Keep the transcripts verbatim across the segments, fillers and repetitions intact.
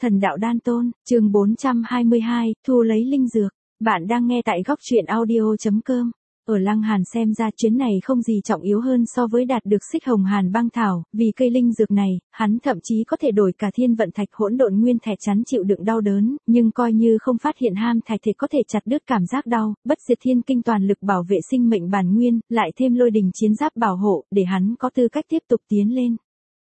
Thần đạo đan tôn, chương bốn trăm hai mươi hai, thu lấy linh dược. Bạn đang nghe tại góc truyện audio.com. Ở Lăng Hàn xem ra chuyến này không gì trọng yếu hơn so với đạt được xích hồng hàn băng thảo, vì cây linh dược này, hắn thậm chí có thể đổi cả thiên vận thạch hỗn độn nguyên thạch chắn chịu đựng đau đớn, nhưng coi như không phát hiện ham thạch thì có thể chặt đứt cảm giác đau, bất diệt thiên kinh toàn lực bảo vệ sinh mệnh bản nguyên, lại thêm lôi đình chiến giáp bảo hộ, để hắn có tư cách tiếp tục tiến lên.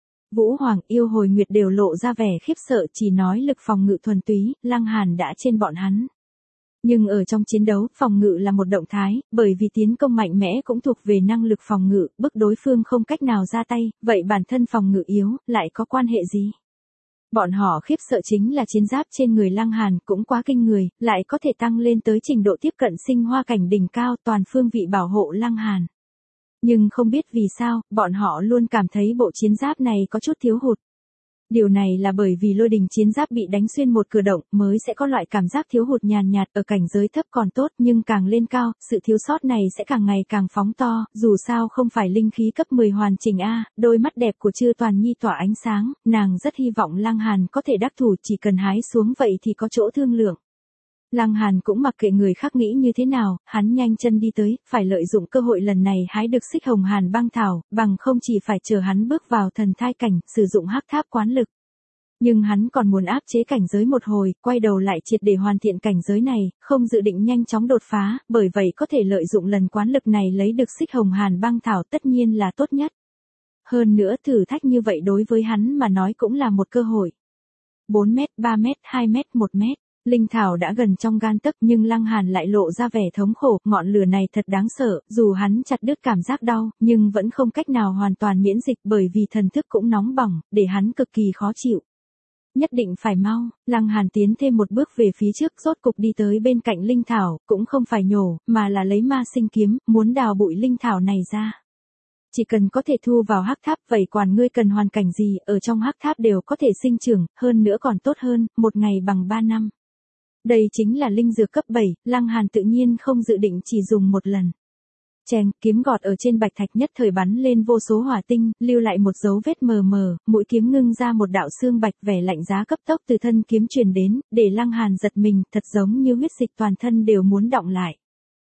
Vũ Hoàng, Yêu Hồi Nguyệt đều lộ ra vẻ khiếp sợ, chỉ nói lực phòng ngự thuần túy, Lăng Hàn đã trên bọn hắn. Nhưng ở trong chiến đấu, phòng ngự là một động thái, bởi vì tiến công mạnh mẽ cũng thuộc về năng lực phòng ngự, bức đối phương không cách nào ra tay, vậy bản thân phòng ngự yếu, lại có quan hệ gì? Bọn họ khiếp sợ chính là chiến giáp trên người Lăng Hàn cũng quá kinh người, lại có thể tăng lên tới trình độ tiếp cận sinh hoa cảnh đỉnh cao, toàn phương vị bảo hộ Lăng Hàn. Nhưng không biết vì sao, bọn họ luôn cảm thấy bộ chiến giáp này có chút thiếu hụt. Điều này là bởi vì lôi đình chiến giáp bị đánh xuyên một cửa động mới sẽ có loại cảm giác thiếu hụt nhàn nhạt, ở cảnh giới thấp còn tốt nhưng càng lên cao, sự thiếu sót này sẽ càng ngày càng phóng to, dù sao không phải linh khí cấp mười hoàn chỉnh a. Đôi mắt đẹp của Chư Toàn Nhi tỏa ánh sáng, nàng rất hy vọng Lăng Hàn có thể đắc thủ, chỉ cần hái xuống vậy thì có chỗ thương lượng. Lăng Hàn cũng mặc kệ người khác nghĩ như thế nào, hắn nhanh chân đi tới, phải lợi dụng cơ hội lần này hái được xích hồng hàn băng thảo, bằng không chỉ phải chờ hắn bước vào thần thai cảnh, sử dụng hắc tháp quán lực. Nhưng hắn còn muốn áp chế cảnh giới một hồi, quay đầu lại triệt để hoàn thiện cảnh giới này, không dự định nhanh chóng đột phá, bởi vậy có thể lợi dụng lần quán lực này lấy được xích hồng hàn băng thảo tất nhiên là tốt nhất. Hơn nữa thử thách như vậy đối với hắn mà nói cũng là một cơ hội. bốn mét, ba mét, hai mét, một mét. Linh thảo đã gần trong gan tấc nhưng Lăng Hàn lại lộ ra vẻ thống khổ, ngọn lửa này thật đáng sợ, dù hắn chặt đứt cảm giác đau, nhưng vẫn không cách nào hoàn toàn miễn dịch bởi vì thần thức cũng nóng bỏng, để hắn cực kỳ khó chịu. Nhất định phải mau, Lăng Hàn tiến thêm một bước về phía trước, rốt cục đi tới bên cạnh linh thảo, cũng không phải nhổ, mà là lấy ma sinh kiếm, muốn đào bụi linh thảo này ra. Chỉ cần có thể thu vào hắc tháp, vậy quản ngươi cần hoàn cảnh gì, ở trong hắc tháp đều có thể sinh trưởng, hơn nữa còn tốt hơn, một ngày bằng ba năm. Đây chính là linh dược cấp bảy, Lăng Hàn tự nhiên không dự định chỉ dùng một lần. Chèng, kiếm gọt ở trên bạch thạch nhất thời bắn lên vô số hỏa tinh, lưu lại một dấu vết mờ mờ, mũi kiếm ngưng ra một đạo xương bạch, vẻ lạnh giá cấp tốc từ thân kiếm truyền đến, để Lăng Hàn giật mình, thật giống như huyết dịch toàn thân đều muốn đọng lại.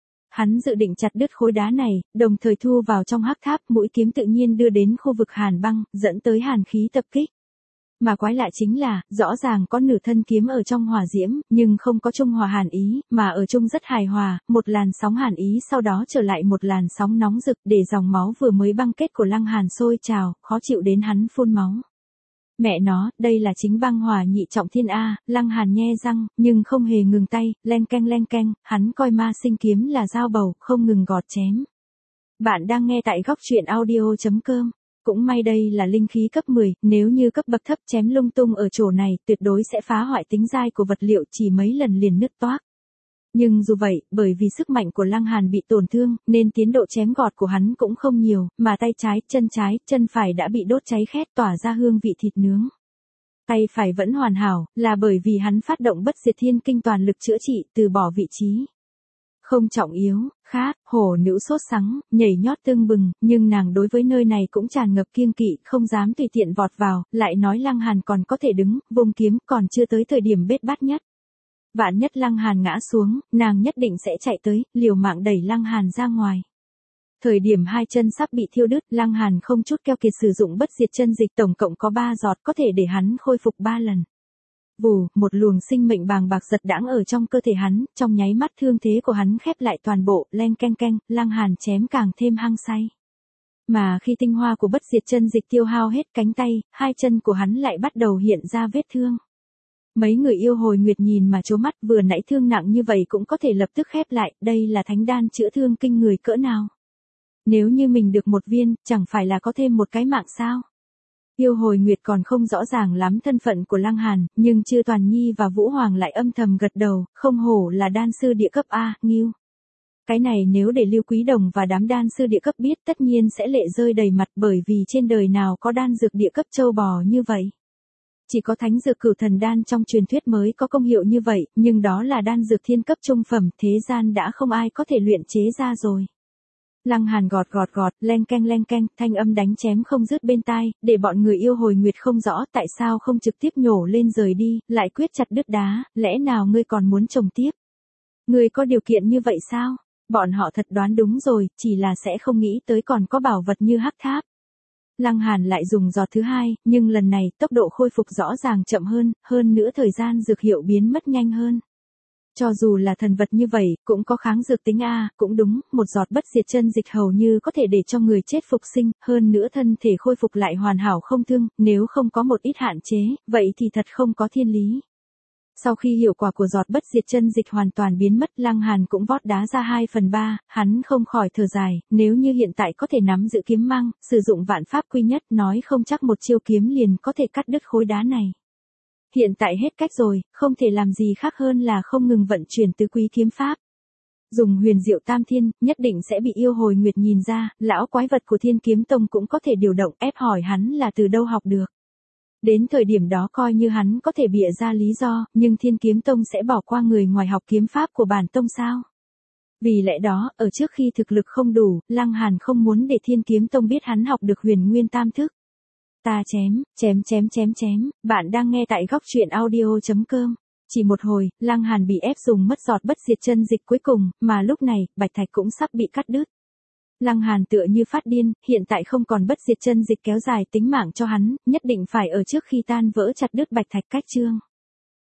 Hắn dự định chặt đứt khối đá này, đồng thời thu vào trong hắc tháp, mũi kiếm tự nhiên đưa đến khu vực hàn băng, dẫn tới hàn khí tập kích. Mà quái lạ chính là, rõ ràng có nửa thân kiếm ở trong hỏa diễm, nhưng không có trung hòa hàn ý, mà ở chung rất hài hòa, một làn sóng hàn ý sau đó trở lại một làn sóng nóng rực, để dòng máu vừa mới băng kết của Lăng Hàn sôi trào, khó chịu đến hắn phun máu. Mẹ nó, đây là chính băng hỏa nhị trọng thiên A, Lăng Hàn nhe răng, nhưng không hề ngừng tay, len keng len keng, hắn coi ma sinh kiếm là dao bầu, không ngừng gọt chém. Bạn đang nghe tại góc truyện audio.com. Cũng may đây là linh khí cấp mười, nếu như cấp bậc thấp chém lung tung ở chỗ này, tuyệt đối sẽ phá hoại tính dai của vật liệu, chỉ mấy lần liền nứt toác. Nhưng dù vậy, bởi vì sức mạnh của Lăng Hàn bị tổn thương, nên tiến độ chém gọt của hắn cũng không nhiều, mà tay trái, chân trái, chân phải đã bị đốt cháy khét, tỏa ra hương vị thịt nướng. Tay phải vẫn hoàn hảo, là bởi vì hắn phát động bất diệt thiên kinh toàn lực chữa trị, từ bỏ vị trí. Không trọng yếu, khác, hổ nữ sốt sắng, nhảy nhót tưng bừng, nhưng nàng đối với nơi này cũng tràn ngập kiêng kỵ, không dám tùy tiện vọt vào, lại nói Lăng Hàn còn có thể đứng, vùng kiếm, còn chưa tới thời điểm bết bát nhất. Vạn nhất Lăng Hàn ngã xuống, nàng nhất định sẽ chạy tới, liều mạng đẩy Lăng Hàn ra ngoài. Thời điểm hai chân sắp bị thiêu đứt, Lăng Hàn không chút keo kiệt sử dụng bất diệt chân dịch, tổng cộng có ba giọt, có thể để hắn khôi phục ba lần. Vù, một luồng sinh mệnh bàng bạc giật đãng ở trong cơ thể hắn, trong nháy mắt thương thế của hắn khép lại toàn bộ, len keng keng, Lăng Hàn chém càng thêm hăng say. Mà khi tinh hoa của bất diệt chân dịch tiêu hao hết, cánh tay, hai chân của hắn lại bắt đầu hiện ra vết thương. Mấy người Yêu Hồi Nguyệt nhìn mà trố mắt, vừa nãy thương nặng như vậy cũng có thể lập tức khép lại, đây là thánh đan chữa thương kinh người cỡ nào. Nếu như mình được một viên, chẳng phải là có thêm một cái mạng sao? Yêu Hồi Nguyệt còn không rõ ràng lắm thân phận của Lăng Hàn, nhưng Chư Toàn Nhi và Vũ Hoàng lại âm thầm gật đầu, không hổ là đan sư địa cấp A, nghiêu. Cái này nếu để Lưu Quý Đồng và đám đan sư địa cấp biết tất nhiên sẽ lệ rơi đầy mặt, bởi vì trên đời nào có đan dược địa cấp châu bò như vậy. Chỉ có thánh dược Cửu Thần Đan trong truyền thuyết mới có công hiệu như vậy, nhưng đó là đan dược thiên cấp trung phẩm, thế gian đã không ai có thể luyện chế ra rồi. Lăng Hàn gọt gọt gọt, leng keng leng keng, thanh âm đánh chém không dứt bên tai, để bọn người yêu hồi nguyệt không rõ tại sao không trực tiếp nhổ lên rời đi, lại quyết chặt đứt đá, lẽ nào ngươi còn muốn trồng tiếp? Ngươi có điều kiện như vậy sao? Bọn họ thật đoán đúng rồi, chỉ là sẽ không nghĩ tới còn có bảo vật như hắc tháp. Lăng Hàn lại dùng giọt thứ hai, nhưng lần này tốc độ khôi phục rõ ràng chậm hơn, hơn nữa thời gian dược hiệu biến mất nhanh hơn. Cho dù là thần vật như vậy, cũng có kháng dược tính a, cũng đúng, một giọt bất diệt chân dịch hầu như có thể để cho người chết phục sinh, hơn nữa thân thể khôi phục lại hoàn hảo không thương, nếu không có một ít hạn chế, vậy thì thật không có thiên lý. Sau khi hiệu quả của giọt bất diệt chân dịch hoàn toàn biến mất, Lăng Hàn cũng vót đá ra hai phần ba, hắn không khỏi thở dài, nếu như hiện tại có thể nắm giữ kiếm măng, sử dụng vạn pháp quy nhất, nói không chắc một chiêu kiếm liền có thể cắt đứt khối đá này. Hiện tại hết cách rồi, không thể làm gì khác hơn là không ngừng vận chuyển tứ quý kiếm pháp. Dùng huyền diệu tam thiên, nhất định sẽ bị yêu hồi nguyệt nhìn ra, lão quái vật của Thiên Kiếm Tông cũng có thể điều động, ép hỏi hắn là từ đâu học được. Đến thời điểm đó coi như hắn có thể bịa ra lý do, nhưng Thiên Kiếm Tông sẽ bỏ qua người ngoài học kiếm pháp của bản tông sao? Vì lẽ đó, ở trước khi thực lực không đủ, Lăng Hàn không muốn để Thiên Kiếm Tông biết hắn học được huyền nguyên tam thức. Ta chém, chém chém chém chém, bạn đang nghe tại góc truyện audio chấm com. Chỉ một hồi, Lăng Hàn bị ép dùng mất giọt bất diệt chân dịch cuối cùng, mà lúc này, bạch thạch cũng sắp bị cắt đứt. Lăng Hàn tựa như phát điên, hiện tại không còn bất diệt chân dịch kéo dài tính mạng cho hắn, nhất định phải ở trước khi tan vỡ chặt đứt bạch thạch cách chương.